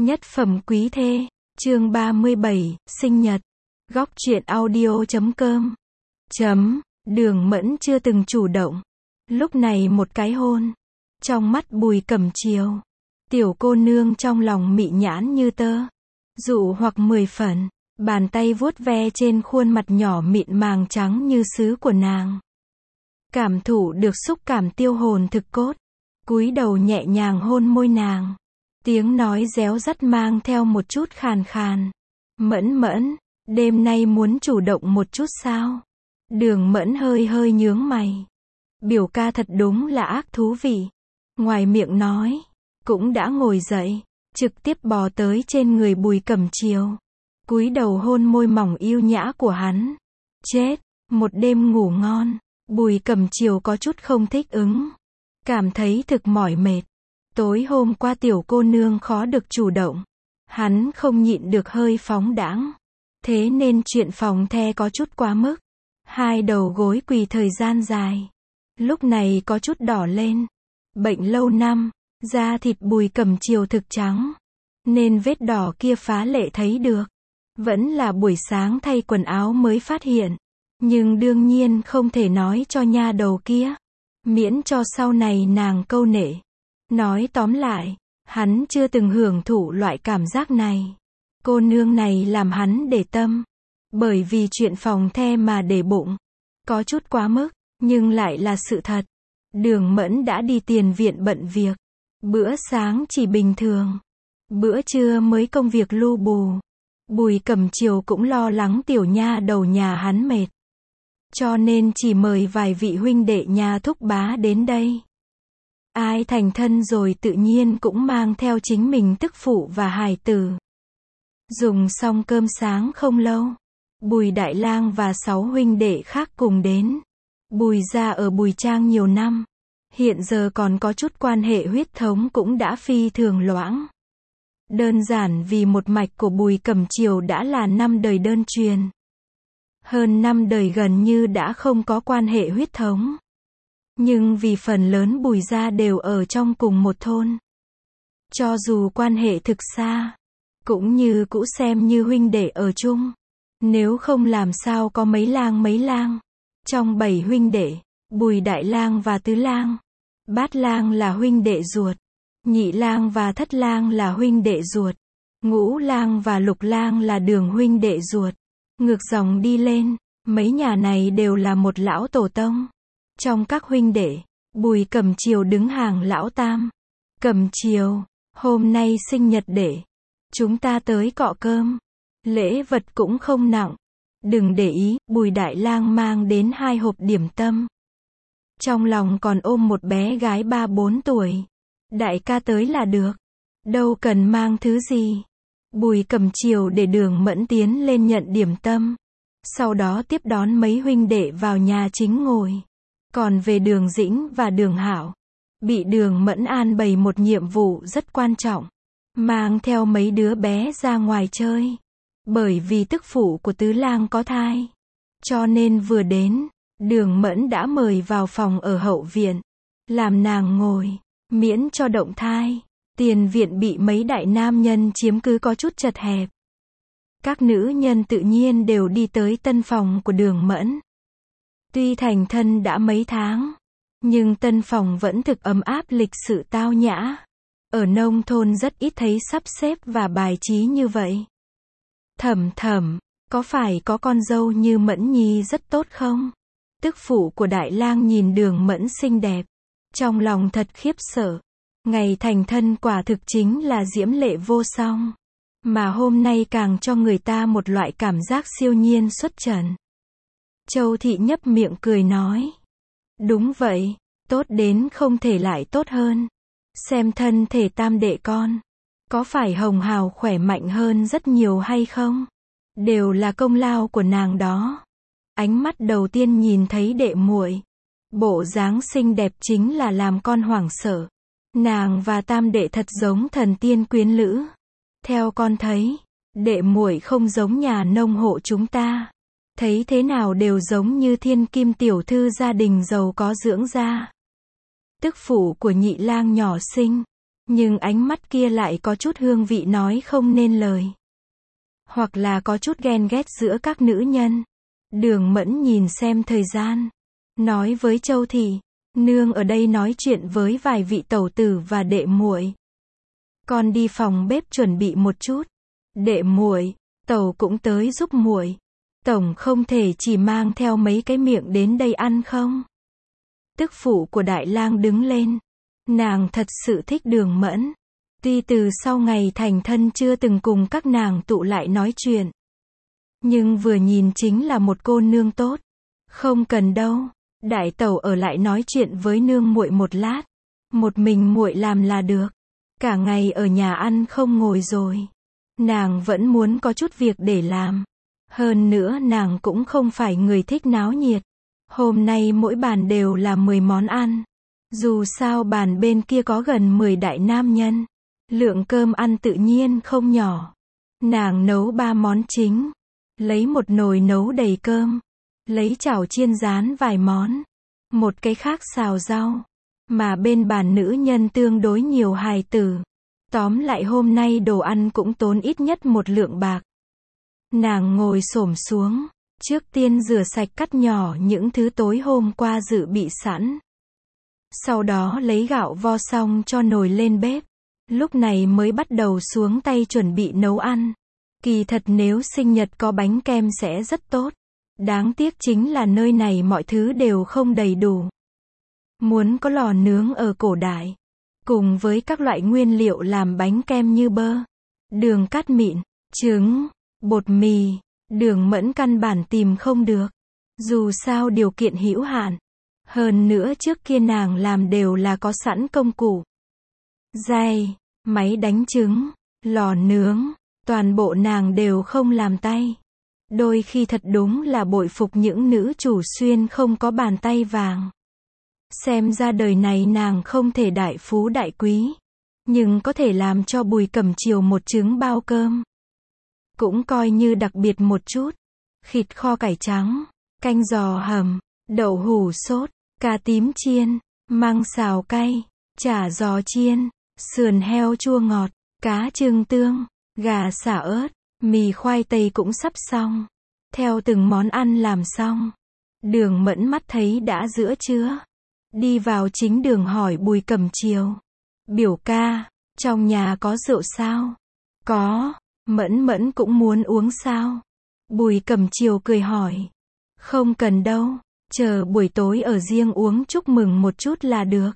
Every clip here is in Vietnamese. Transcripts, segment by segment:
Nhất phẩm quý thê, chương 37, sinh nhật. Góc truyện audio.com. Đường Mẫn chưa từng chủ động. Lúc này một cái hôn. Trong mắt Bùi Cẩm Chiều. Tiểu cô nương trong lòng mị nhãn như tơ. Dụ hoặc 10 phần. Bàn tay vuốt ve trên khuôn mặt nhỏ mịn màng trắng như sứ của nàng. Cảm thụ được xúc cảm tiêu hồn thực cốt. Cúi đầu nhẹ nhàng hôn môi nàng. Tiếng nói réo rắt mang theo một chút khàn khàn. Mẫn, đêm nay muốn chủ động một chút sao? Đường Mẫn hơi hơi nhướng mày. Biểu ca thật đúng là ác thú vị. Ngoài miệng nói, cũng đã ngồi dậy, trực tiếp bò tới trên người Bùi Cẩm Chiều. Cúi đầu hôn môi mỏng yêu nhã của hắn. Chết, một đêm ngủ ngon, Bùi Cẩm Chiều có chút không thích ứng. Cảm thấy thực mỏi mệt. Tối hôm qua tiểu cô nương khó được chủ động. Hắn không nhịn được hơi phóng đãng. Thế nên chuyện phòng the có chút quá mức. Hai đầu gối quỳ thời gian dài. Lúc này có chút đỏ lên. Bệnh lâu năm, da thịt Bùi Cẩm Chiều thực trắng. Nên vết đỏ kia phá lệ thấy được. Vẫn là buổi sáng thay quần áo mới phát hiện. Nhưng đương nhiên không thể nói cho nha đầu kia. Miễn cho sau này nàng câu nệ. Nói tóm lại, hắn chưa từng hưởng thụ loại cảm giác này. Cô nương này làm hắn để tâm. Bởi vì chuyện phòng the mà để bụng. Có chút quá mức, nhưng lại là sự thật. Đường Mẫn đã đi tiền viện bận việc. Bữa sáng chỉ bình thường. Bữa trưa mới công việc lu bù. Bùi Cẩm Chiều cũng lo lắng tiểu nha đầu nhà hắn mệt. Cho nên chỉ mời vài vị huynh đệ nhà thúc bá đến đây. Ai thành thân rồi tự nhiên cũng mang theo chính mình tức phụ và hài tử. Dùng xong cơm sáng không lâu, Bùi Đại Lang và 6 huynh đệ khác cùng đến. Bùi gia ở Bùi Trang nhiều năm. Hiện giờ còn có chút quan hệ huyết thống cũng đã phi thường loãng. Đơn giản vì một mạch của Bùi Cẩm Chiều đã là 5 đời đơn truyền. Hơn 5 đời gần như đã không có quan hệ huyết thống. Nhưng vì phần lớn Bùi gia đều ở trong cùng một thôn. Cho dù quan hệ thực xa, cũng như cũ xem như huynh đệ ở chung. Nếu không làm sao có mấy lang. Trong 7 huynh đệ, Bùi Đại Lang và Tứ Lang, Bát Lang là huynh đệ ruột. Nhị Lang và Thất Lang là huynh đệ ruột. Ngũ Lang và Lục Lang là đường huynh đệ ruột. Ngược dòng đi lên, mấy nhà này đều là một lão tổ tông. Trong các huynh đệ, Bùi Cẩm Chiều đứng hàng lão tam. Cẩm Chiều, hôm nay sinh nhật đệ. Chúng ta tới cọ cơm. Lễ vật cũng không nặng. Đừng để ý, Bùi Đại Lang mang đến 2 hộp điểm tâm. Trong lòng còn ôm một bé gái 3-4 tuổi. Đại ca tới là được. Đâu cần mang thứ gì. Bùi Cẩm Chiều để Đường Mẫn tiến lên nhận điểm tâm. Sau đó tiếp đón mấy huynh đệ vào nhà chính ngồi. Còn về Đường Dĩnh và Đường Hảo, bị Đường Mẫn an bày một nhiệm vụ rất quan trọng. Mang theo mấy đứa bé ra ngoài chơi. Bởi vì tức phụ của Tứ Lang có thai. Cho nên vừa đến, Đường Mẫn đã mời vào phòng ở hậu viện. Làm nàng ngồi, miễn cho động thai. Tiền viện bị mấy đại nam nhân chiếm cứ có chút chật hẹp. Các nữ nhân tự nhiên đều đi tới tân phòng của Đường Mẫn. Tuy thành thân đã mấy tháng, nhưng tân phòng vẫn thực ấm áp lịch sự tao nhã. Ở nông thôn rất ít thấy sắp xếp và bài trí như vậy. Thẩm, có phải có con dâu như Mẫn Nhi rất tốt không? Tức phụ của Đại Lang nhìn Đường Mẫn xinh đẹp. Trong lòng thật khiếp sợ. Ngày thành thân quả thực chính là diễm lệ vô song. Mà hôm nay càng cho người ta một loại cảm giác siêu nhiên xuất trần. Châu Thị nhấp miệng cười nói. Đúng vậy, tốt đến không thể lại tốt hơn. Xem thân thể tam đệ con. Có phải hồng hào khỏe mạnh hơn rất nhiều hay không? Đều là công lao của nàng đó. Ánh mắt đầu tiên nhìn thấy đệ muội. Bộ dáng xinh đẹp chính là làm con hoảng sợ. Nàng và tam đệ thật giống thần tiên quyến lữ. Theo con thấy, đệ muội không giống nhà nông hộ chúng ta. Thấy thế nào đều giống như thiên kim tiểu thư gia đình giàu có dưỡng ra. Tức phụ của Nhị Lang nhỏ xinh, Nhưng ánh mắt kia lại có chút hương vị nói không nên lời. Hoặc là có chút ghen ghét giữa các nữ nhân. Đường Mẫn nhìn xem thời gian. Nói với Châu Thị, nương ở đây nói chuyện với vài vị tẩu tử và đệ muội. Con đi phòng bếp chuẩn bị một chút. Đệ muội, tẩu cũng tới giúp muội. Tổng không thể chỉ mang theo mấy cái miệng đến đây ăn không? Tức phụ của Đại Lang đứng lên. Nàng thật sự thích Đường Mẫn. Tuy từ sau ngày thành thân chưa từng cùng các nàng tụ lại nói chuyện. Nhưng vừa nhìn chính là một cô nương tốt. Không cần đâu, đại tẩu ở lại nói chuyện với nương muội một lát. Một mình muội làm là được. Cả ngày ở nhà ăn không ngồi rồi. Nàng vẫn muốn có chút việc để làm. Hơn nữa nàng cũng không phải người thích náo nhiệt. Hôm nay mỗi bàn đều là 10 món ăn. Dù sao bàn bên kia có gần 10 đại nam nhân. Lượng cơm ăn tự nhiên không nhỏ. Nàng nấu 3 món chính. Lấy một nồi nấu đầy cơm. Lấy chảo chiên rán vài món. Một cái khác xào rau. Mà bên bàn nữ nhân tương đối nhiều hài tử. Tóm lại hôm nay đồ ăn cũng tốn ít nhất 1 lượng bạc. Nàng ngồi xổm xuống. Trước tiên rửa sạch cắt nhỏ những thứ tối hôm qua dự bị sẵn. Sau đó lấy gạo vo xong cho nồi lên bếp. Lúc này mới bắt đầu xuống tay chuẩn bị nấu ăn. Kỳ thật nếu sinh nhật có bánh kem sẽ rất tốt. Đáng tiếc chính là nơi này mọi thứ đều không đầy đủ. Muốn có lò nướng ở cổ đại. Cùng với các loại nguyên liệu làm bánh kem như bơ, đường cát mịn, trứng, bột mì, Đường Mẫn căn bản tìm không được. Dù sao điều kiện hữu hạn. Hơn nữa trước kia nàng làm đều là có sẵn công cụ. Dây, máy đánh trứng, lò nướng, toàn bộ nàng đều không làm tay. Đôi khi thật đúng là bội phục những nữ chủ xuyên không có bàn tay vàng. Xem ra đời này nàng không thể đại phú đại quý. Nhưng có thể làm cho Bùi Cẩm Chiều một trứng bao cơm. Cũng coi như đặc biệt một chút. Thịt kho cải trắng, canh giò hầm, đậu hủ sốt, cà tím chiên, măng xào cay, chả giò chiên, sườn heo chua ngọt, cá trưng tương, gà xả ớt, mì khoai tây cũng sắp xong. Theo từng món ăn làm xong, Đường Mẫn mắt thấy đã giữa trưa. Đi vào chính đường hỏi Bùi Cẩm Chiều. Biểu ca, trong nhà có rượu sao? Có, Mẫn cũng muốn uống sao? Bùi Cẩm Chiều cười hỏi. Không cần đâu, chờ buổi tối ở riêng uống chúc mừng một chút là được.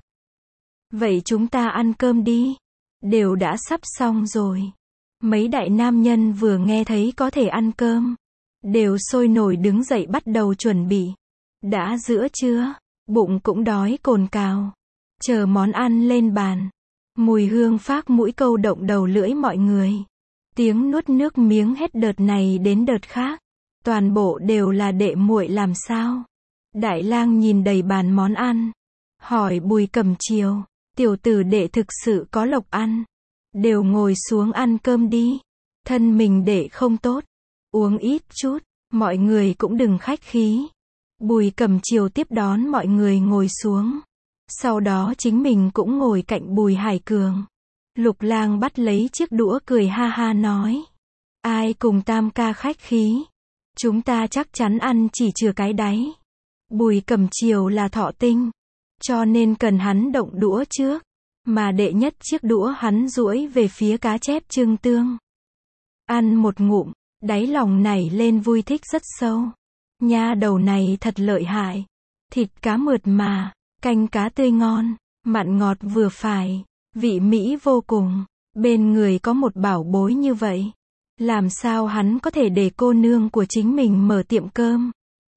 Vậy chúng ta ăn cơm đi. Đều đã sắp xong rồi. Mấy đại nam nhân vừa nghe thấy có thể ăn cơm. Đều sôi nổi đứng dậy bắt đầu chuẩn bị. Đã giữa trưa, bụng cũng đói cồn cào. Chờ món ăn lên bàn. Mùi hương phác mũi câu động đầu lưỡi mọi người. Tiếng nuốt nước miếng hết đợt này đến đợt khác. Toàn bộ đều là đệ muội làm sao? Đại Lang nhìn đầy bàn món ăn. Hỏi Bùi Cẩm Chiều. Tiểu tử đệ thực sự có lộc ăn. Đều ngồi xuống ăn cơm đi. Thân mình đệ không tốt. Uống ít chút. Mọi người cũng đừng khách khí. Bùi Cẩm Chiều tiếp đón mọi người ngồi xuống. Sau đó chính mình cũng ngồi cạnh Bùi Hải Cường. Lục Lang bắt lấy chiếc đũa cười ha ha nói. Ai cùng tam ca khách khí. Chúng ta chắc chắn ăn chỉ chừa cái đáy. Bùi Cẩm Chiều là thọ tinh. Cho nên cần hắn động đũa trước. Mà đệ nhất chiếc đũa hắn duỗi về phía cá chép trưng tương. Ăn một ngụm, đáy lòng nảy lên vui thích rất sâu. Nha đầu này thật lợi hại. Thịt cá mượt mà, canh cá tươi ngon, mặn ngọt vừa phải, vị mỹ vô cùng. Bên người có một bảo bối như vậy. Làm sao hắn có thể để cô nương của chính mình mở tiệm cơm.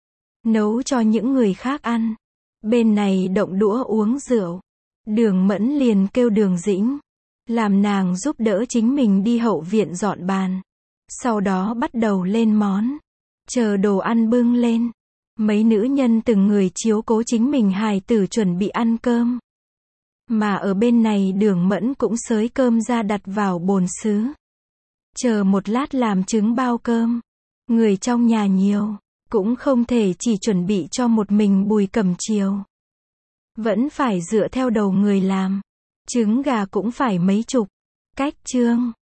Nấu cho những người khác ăn. Bên này động đũa uống rượu. Đường Mẫn liền kêu Đường Dĩnh. Làm nàng giúp đỡ chính mình đi hậu viện dọn bàn. Sau đó bắt đầu lên món. Chờ đồ ăn bưng lên. Mấy nữ nhân từng người chiếu cố chính mình hài tử chuẩn bị ăn cơm. Mà ở bên này Đường Mẫn cũng xới cơm ra đặt vào bồn sứ. Chờ một lát làm trứng bao cơm. Người trong nhà nhiều. Cũng không thể chỉ chuẩn bị cho một mình Bùi Cẩm Chiều. Vẫn phải dựa theo đầu người làm. Trứng gà cũng phải mấy chục. Cách chương